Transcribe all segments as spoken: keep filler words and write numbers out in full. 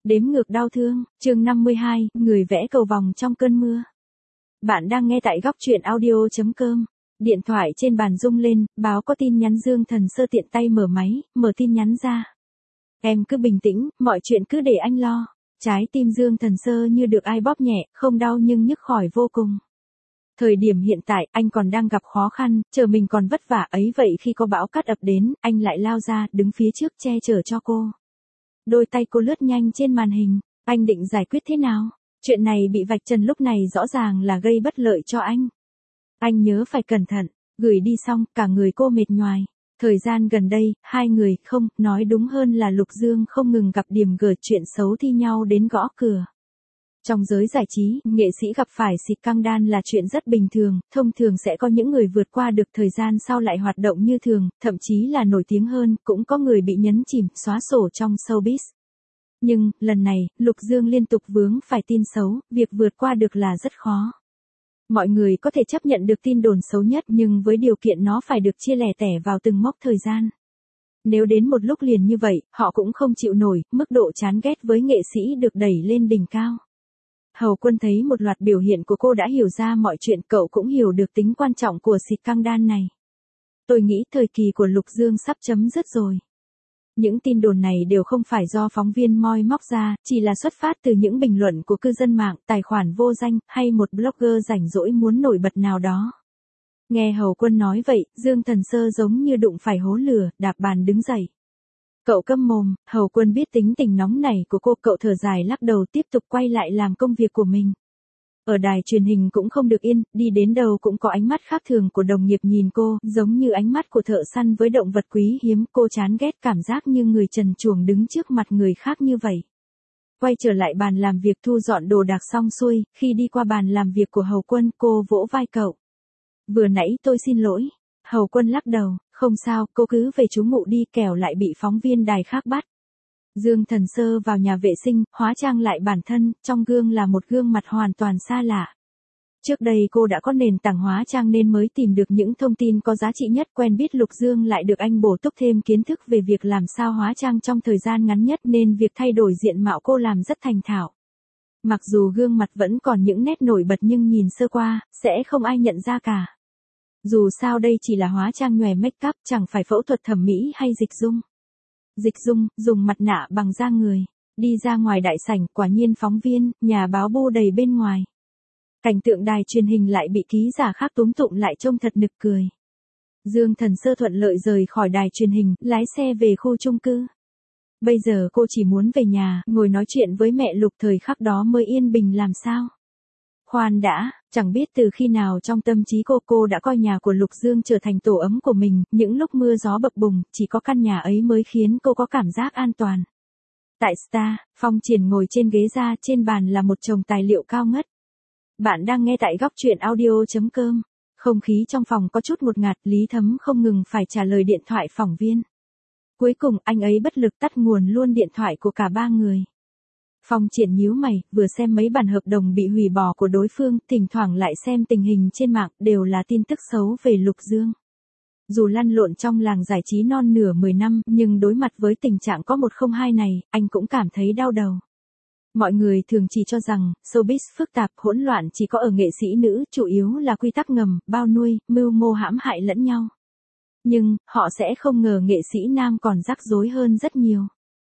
Đếm ngược đau thương, chương năm mươi hai, người vẽ cầu vòng trong cơn mưa. Bạn đang nghe tại góc truyện audio chấm com. Điện thoại trên bàn rung lên, báo có tin nhắn. Dương Thần Sơ tiện tay mở máy, mở tin nhắn ra. Em cứ bình tĩnh, mọi chuyện cứ để anh lo. Trái tim Dương Thần Sơ như được ai bóp nhẹ, không đau nhưng nhức khỏi vô cùng. Thời điểm hiện tại, anh còn đang gặp khó khăn, chờ mình còn vất vả ấy vậy khi có bão cát ập đến, anh lại lao ra, đứng phía trước che chở cho cô. Đôi tay cô lướt nhanh trên màn hình, anh định giải quyết thế nào? Chuyện này bị vạch trần lúc này rõ ràng là gây bất lợi cho anh. Anh nhớ phải cẩn thận, gửi đi xong, cả người cô mệt nhoài. Thời gian gần đây, hai người, không, nói đúng hơn là Lục Dương không ngừng gặp điểm gở chuyện xấu thi nhau đến gõ cửa. Trong giới giải trí, nghệ sĩ gặp phải xịt căng đan là chuyện rất bình thường, thông thường sẽ có những người vượt qua được thời gian sau lại hoạt động như thường, thậm chí là nổi tiếng hơn, cũng có người bị nhấn chìm, xóa sổ trong showbiz. Nhưng, lần này, Lục Dương liên tục vướng phải tin xấu, việc vượt qua được là rất khó. Mọi người có thể chấp nhận được tin đồn xấu nhất nhưng với điều kiện nó phải được chia lẻ tẻ vào từng mốc thời gian. Nếu đến một lúc liền như vậy, họ cũng không chịu nổi, mức độ chán ghét với nghệ sĩ được đẩy lên đỉnh cao. Hầu Quân thấy một loạt biểu hiện của cô đã hiểu ra mọi chuyện, cậu cũng hiểu được tính quan trọng của xịt căng đan này. Tôi nghĩ thời kỳ của Lục Dương sắp chấm dứt rồi. Những tin đồn này đều không phải do phóng viên moi móc ra, chỉ là xuất phát từ những bình luận của cư dân mạng, tài khoản vô danh, hay một blogger rảnh rỗi muốn nổi bật nào đó. Nghe Hầu Quân nói vậy, Dương Thần Sơ giống như đụng phải hố lửa, đạp bàn đứng dậy. Cậu câm mồm, Hầu Quân biết tính tình nóng nảy của cô, cậu thở dài lắc đầu tiếp tục quay lại làm công việc của mình. Ở đài truyền hình cũng không được yên, đi đến đâu cũng có ánh mắt khác thường của đồng nghiệp nhìn cô, giống như ánh mắt của thợ săn với động vật quý hiếm, cô chán ghét cảm giác như người trần truồng đứng trước mặt người khác như vậy. Quay trở lại bàn làm việc thu dọn đồ đạc xong xuôi, khi đi qua bàn làm việc của Hầu Quân, cô vỗ vai cậu. Vừa nãy tôi xin lỗi. Hầu Quân lắc đầu, không sao, cô cứ về trú ngụ đi, kẻo lại bị phóng viên đài khác bắt. Dương Thần Sơ vào nhà vệ sinh, hóa trang lại bản thân, trong gương là một gương mặt hoàn toàn xa lạ. Trước đây cô đã có nền tảng hóa trang nên mới tìm được những thông tin có giá trị nhất, quen biết Lục Dương lại được anh bổ túc thêm kiến thức về việc làm sao hóa trang trong thời gian ngắn nhất nên việc thay đổi diện mạo cô làm rất thành thạo. Mặc dù gương mặt vẫn còn những nét nổi bật nhưng nhìn sơ qua, sẽ không ai nhận ra cả. Dù sao đây chỉ là hóa trang nhòe make up, chẳng phải phẫu thuật thẩm mỹ hay dịch dung. Dịch dung, dùng mặt nạ bằng da người. Đi ra ngoài đại sảnh, quả nhiên phóng viên, nhà báo bu đầy bên ngoài. Cảnh tượng đài truyền hình lại bị ký giả khác túm tụm lại trông thật nực cười. Dương Thần Sơ thuận lợi rời khỏi đài truyền hình, lái xe về khu chung cư. Bây giờ cô chỉ muốn về nhà, ngồi nói chuyện với mẹ Lục, thời khắc đó mới yên bình làm sao. Khoan đã, chẳng biết từ khi nào trong tâm trí cô cô đã coi nhà của Lục Dương trở thành tổ ấm của mình, những lúc mưa gió bập bùng, chỉ có căn nhà ấy mới khiến cô có cảm giác an toàn. Tại Star, Phong Triển ngồi trên ghế ra, trên bàn là một chồng tài liệu cao ngất. Bạn đang nghe tại góc truyện audio chấm com. Không khí trong phòng có chút ngột ngạt, Lý Thấm không ngừng phải trả lời điện thoại phỏng viên. Cuối cùng anh ấy bất lực tắt nguồn luôn điện thoại của cả ba người. Phong Triển nhíu mày, vừa xem mấy bản hợp đồng bị hủy bỏ của đối phương, thỉnh thoảng lại xem tình hình trên mạng, đều là tin tức xấu về Lục Dương. Dù lăn lộn trong làng giải trí non nửa mười năm, nhưng đối mặt với tình trạng có một không hai này, anh cũng cảm thấy đau đầu. Mọi người thường chỉ cho rằng, showbiz phức tạp, hỗn loạn chỉ có ở nghệ sĩ nữ, chủ yếu là quy tắc ngầm, bao nuôi, mưu mô hãm hại lẫn nhau. Nhưng, họ sẽ không ngờ nghệ sĩ nam còn rắc rối hơn rất nhiều.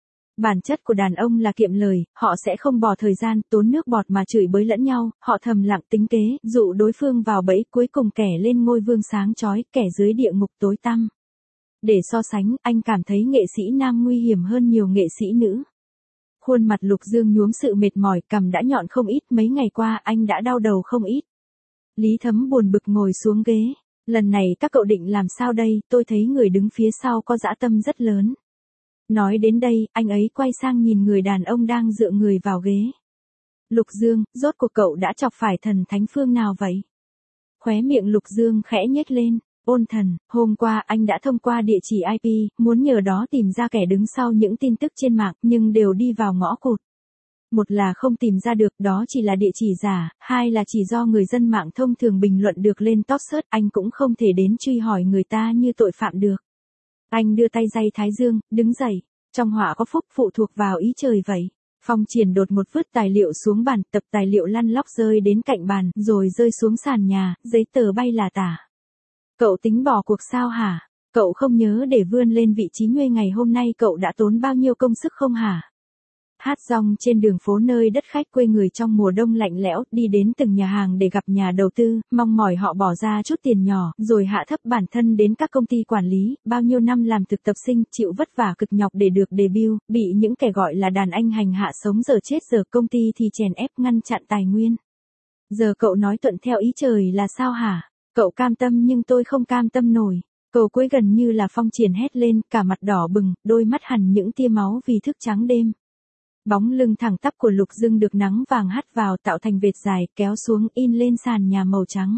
Bản chất của đàn ông là kiệm lời, họ sẽ không bỏ thời gian, tốn nước bọt mà chửi bới lẫn nhau, họ thầm lặng tính kế, dụ đối phương vào bẫy, cuối cùng kẻ lên ngôi vương sáng chói, kẻ dưới địa ngục tối tăm. Để so sánh, anh cảm thấy nghệ sĩ nam nguy hiểm hơn nhiều nghệ sĩ nữ. Khuôn mặt Lục Dương nhuốm sự mệt mỏi, cằm đã nhọn không ít, mấy ngày qua anh đã đau đầu không ít. Lý Thấm buồn bực ngồi xuống ghế. Lần này các cậu định làm sao đây, tôi thấy người đứng phía sau có dã tâm rất lớn. Nói đến đây, anh ấy quay sang nhìn người đàn ông đang dựa người vào ghế. Lục Dương, rốt cuộc cậu đã chọc phải thần thánh phương nào vậy? Khóe miệng Lục Dương khẽ nhếch lên. Ôn Thần, hôm qua anh đã thông qua địa chỉ i pê, muốn nhờ đó tìm ra kẻ đứng sau những tin tức trên mạng, nhưng đều đi vào ngõ cụt. Một là không tìm ra được, đó chỉ là địa chỉ giả, hai là chỉ do người dân mạng thông thường bình luận được lên top search, anh cũng không thể đến truy hỏi người ta như tội phạm được. Anh đưa tay day thái dương, đứng dậy, trong họa có phúc phụ thuộc vào ý trời vậy. Phong Triển đột một vứt tài liệu xuống bàn, tập tài liệu lăn lóc rơi đến cạnh bàn, rồi rơi xuống sàn nhà, giấy tờ bay là tả. Cậu tính bỏ cuộc sao hả? Cậu không nhớ để vươn lên vị trí nguy ngày hôm nay cậu đã tốn bao nhiêu công sức không hả? Hát rong trên đường phố nơi đất khách quê người trong mùa đông lạnh lẽo, đi đến từng nhà hàng để gặp nhà đầu tư, mong mỏi họ bỏ ra chút tiền nhỏ, rồi hạ thấp bản thân đến các công ty quản lý, bao nhiêu năm làm thực tập sinh, chịu vất vả cực nhọc để được debut, bị những kẻ gọi là đàn anh hành hạ sống giờ chết giờ công ty thì chèn ép ngăn chặn tài nguyên. Giờ cậu nói thuận theo ý trời là sao hả? Cậu cam tâm nhưng tôi không cam tâm nổi. Câu cuối gần như là Phong Triển hét lên, cả mặt đỏ bừng, đôi mắt hằn những tia máu vì thức trắng đêm. Bóng lưng thẳng tắp của Lục Dương được nắng vàng hắt vào tạo thành vệt dài, kéo xuống in lên sàn nhà màu trắng.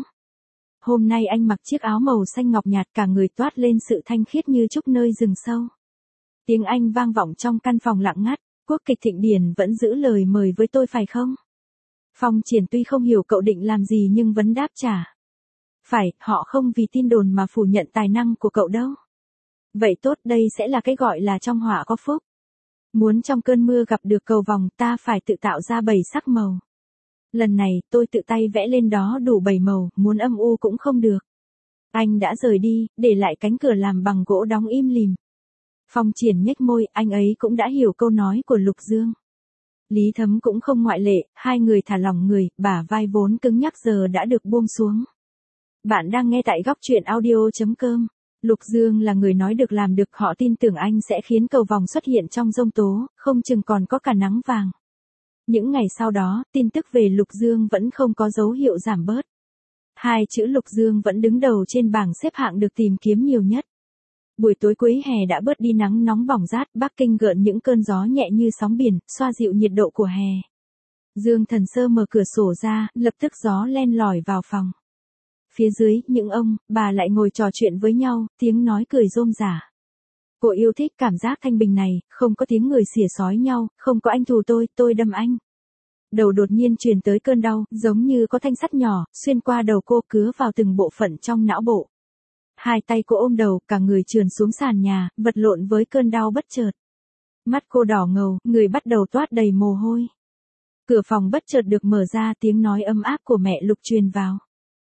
Hôm nay anh mặc chiếc áo màu xanh ngọc nhạt, cả người toát lên sự thanh khiết như trúc nơi rừng sâu. Tiếng Anh vang vọng trong căn phòng lặng ngắt, quốc kịch Thịnh Điển vẫn giữ lời mời với tôi phải không? Phong Triển tuy không hiểu cậu định làm gì nhưng vẫn đáp trả. Phải, họ không vì tin đồn mà phủ nhận tài năng của cậu đâu. Vậy tốt, đây sẽ là cái gọi là trong họa có phúc. Muốn trong cơn mưa gặp được cầu vồng, ta phải tự tạo ra bảy sắc màu. Lần này, tôi tự tay vẽ lên đó đủ bảy màu, muốn âm u cũng không được. Anh đã rời đi, để lại cánh cửa làm bằng gỗ đóng im lìm. Phong Triển nhếch môi, anh ấy cũng đã hiểu câu nói của Lục Dương. Lý Thấm cũng không ngoại lệ, hai người thả lỏng người, bả vai vốn cứng nhắc giờ đã được buông xuống. Bạn đang nghe tại góc truyện audio chấm com. Lục Dương là người nói được làm được, họ tin tưởng anh sẽ khiến cầu vồng xuất hiện trong giông tố, không chừng còn có cả nắng vàng. Những ngày sau đó, tin tức về Lục Dương vẫn không có dấu hiệu giảm bớt. Hai chữ Lục Dương vẫn đứng đầu trên bảng xếp hạng được tìm kiếm nhiều nhất. Buổi tối cuối hè đã bớt đi nắng nóng bỏng rát, Bắc Kinh gợn những cơn gió nhẹ như sóng biển, xoa dịu nhiệt độ của hè. Dương Thần Sơ mở cửa sổ ra, lập tức gió len lỏi vào phòng. Phía dưới, những ông, bà lại ngồi trò chuyện với nhau, tiếng nói cười rôm rả. Cô yêu thích cảm giác thanh bình này, không có tiếng người xỉa xói nhau, không có anh thù tôi, tôi đâm anh. Đầu đột nhiên truyền tới cơn đau, giống như có thanh sắt nhỏ, xuyên qua đầu cô cứa vào từng bộ phận trong não bộ. Hai tay cô ôm đầu, cả người trườn xuống sàn nhà, vật lộn với cơn đau bất chợt. Mắt cô đỏ ngầu, người bắt đầu toát đầy mồ hôi. Cửa phòng bất chợt được mở ra, tiếng nói ấm áp của mẹ Lục truyền vào.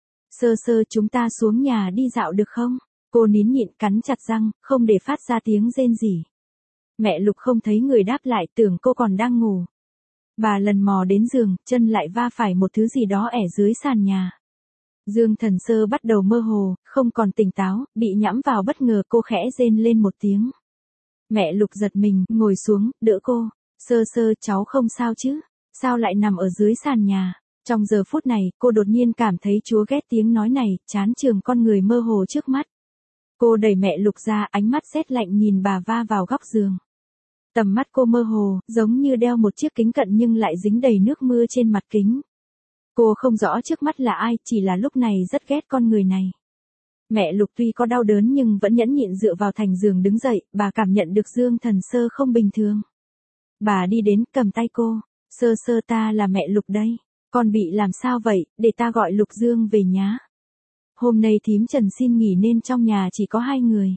Sơ Sơ, chúng ta xuống nhà đi dạo được không? Cô nín nhịn cắn chặt răng, không để phát ra tiếng rên rỉ. Mẹ Lục không thấy người đáp lại, tưởng cô còn đang ngủ. Bà lần mò đến giường, chân lại va phải một thứ gì đó ẻ dưới sàn nhà. Dương Thần Sơ bắt đầu mơ hồ, không còn tỉnh táo, bị nhẫm vào bất ngờ, cô khẽ rên lên một tiếng. Mẹ Lục giật mình, ngồi xuống, đỡ cô. Sơ Sơ, cháu không sao chứ? Sao lại nằm ở dưới sàn nhà? Trong giờ phút này, cô đột nhiên cảm thấy chúa ghét tiếng nói này, chán chường con người mơ hồ trước mắt. Cô đẩy mẹ Lục ra, ánh mắt rét lạnh nhìn bà va vào góc giường. Tầm mắt cô mơ hồ, giống như đeo một chiếc kính cận nhưng lại dính đầy nước mưa trên mặt kính. Cô không rõ trước mắt là ai, chỉ là lúc này rất ghét con người này. Mẹ Lục tuy có đau đớn nhưng vẫn nhẫn nhịn dựa vào thành giường đứng dậy, bà cảm nhận được Dương Thần Sơ không bình thường. Bà đi đến, cầm tay cô. Sơ Sơ, ta là mẹ Lục đây. Con bị làm sao vậy, để ta gọi Lục Dương về nhá. Hôm nay thím Trần xin nghỉ nên trong nhà chỉ có hai người.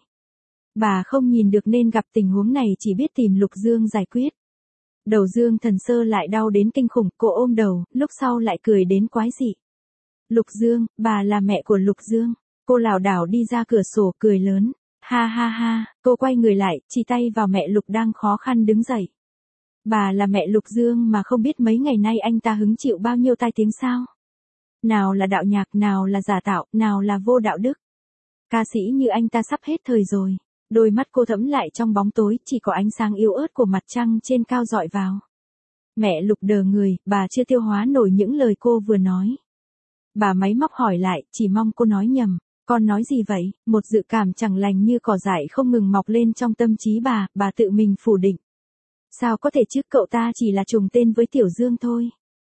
Bà không nhìn được nên gặp tình huống này chỉ biết tìm Lục Dương giải quyết. Đầu Dương Thần Sơ lại đau đến kinh khủng, cô ôm đầu, lúc sau lại cười đến quái dị. Lục Dương, bà là mẹ của Lục Dương. Cô lảo đảo đi ra cửa sổ cười lớn. Ha ha ha, cô quay người lại, chỉ tay vào mẹ Lục đang khó khăn đứng dậy. Bà là mẹ Lục Dương mà không biết mấy ngày nay anh ta hứng chịu bao nhiêu tai tiếng sao? Nào là đạo nhạc, nào là giả tạo, nào là vô đạo đức. Ca sĩ như anh ta sắp hết thời rồi. Đôi mắt cô thẫm lại trong bóng tối, chỉ có ánh sáng yếu ớt của mặt trăng trên cao dọi vào. Mẹ Lục đờ người, bà chưa tiêu hóa nổi những lời cô vừa nói. Bà máy móc hỏi lại, chỉ mong cô nói nhầm. Con nói gì vậy? Một dự cảm chẳng lành như cỏ dại không ngừng mọc lên trong tâm trí bà, bà tự mình phủ định. Sao có thể chứ, cậu ta chỉ là trùng tên với Tiểu Dương thôi.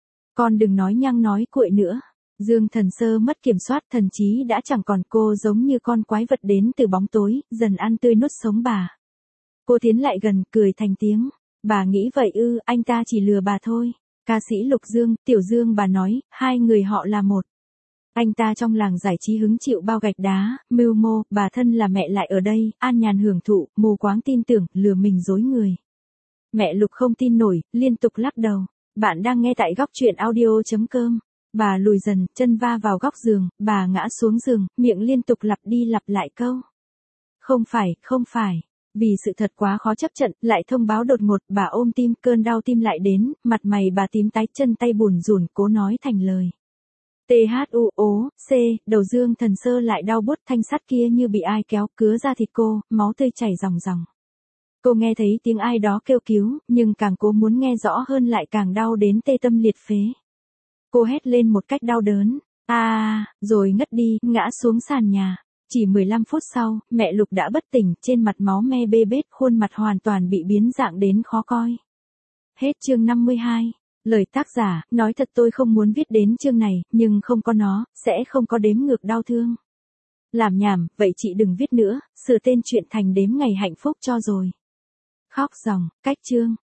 Con đừng nói nhăng nói cuội nữa. Dương Thần Sơ mất kiểm soát, thần trí đã chẳng còn, cô giống như con quái vật đến từ bóng tối, dần ăn tươi nuốt sống bà. Cô tiến lại gần, cười thành tiếng. Bà nghĩ vậy ư, anh ta chỉ lừa bà thôi. Ca sĩ Lục Dương, Tiểu Dương bà nói, hai người họ là một. Anh ta trong làng giải trí hứng chịu bao gạch đá, mưu mô, bà thân là mẹ lại ở đây, an nhàn hưởng thụ, mù quáng tin tưởng, lừa mình dối người. Mẹ Lục không tin nổi, liên tục lắc đầu. Bạn đang nghe tại góc truyện audio.com. Bà lùi dần, chân va vào góc giường, bà ngã xuống giường, miệng liên tục lặp đi lặp lại câu. Không phải, không phải. Vì sự thật quá khó chấp nhận, lại thông báo đột ngột, bà ôm tim, cơn đau tim lại đến, mặt mày bà tím tái, chân tay bùn rùn, cố nói thành lời. T H U O C, đầu Dương Thần Sơ lại đau buốt, thanh sắt kia như bị ai kéo, cứa ra thịt cô, máu tươi chảy ròng ròng. Cô nghe thấy tiếng ai đó kêu cứu, nhưng càng cố muốn nghe rõ hơn lại càng đau đến tê tâm liệt phế. Cô hét lên một cách đau đớn, a, à, rồi ngất đi, ngã xuống sàn nhà. Chỉ mười lăm phút sau, mẹ Lục đã bất tỉnh, trên mặt máu me bê bết, khuôn mặt hoàn toàn bị biến dạng đến khó coi. Hết chương năm mươi hai. Lời tác giả, nói thật tôi không muốn viết đến chương này, nhưng không có nó, sẽ không có đếm ngược đau thương. Làm nhảm, vậy chị đừng viết nữa, sửa tên chuyện thành đếm ngày hạnh phúc cho rồi. Khóc ròng, cách chương.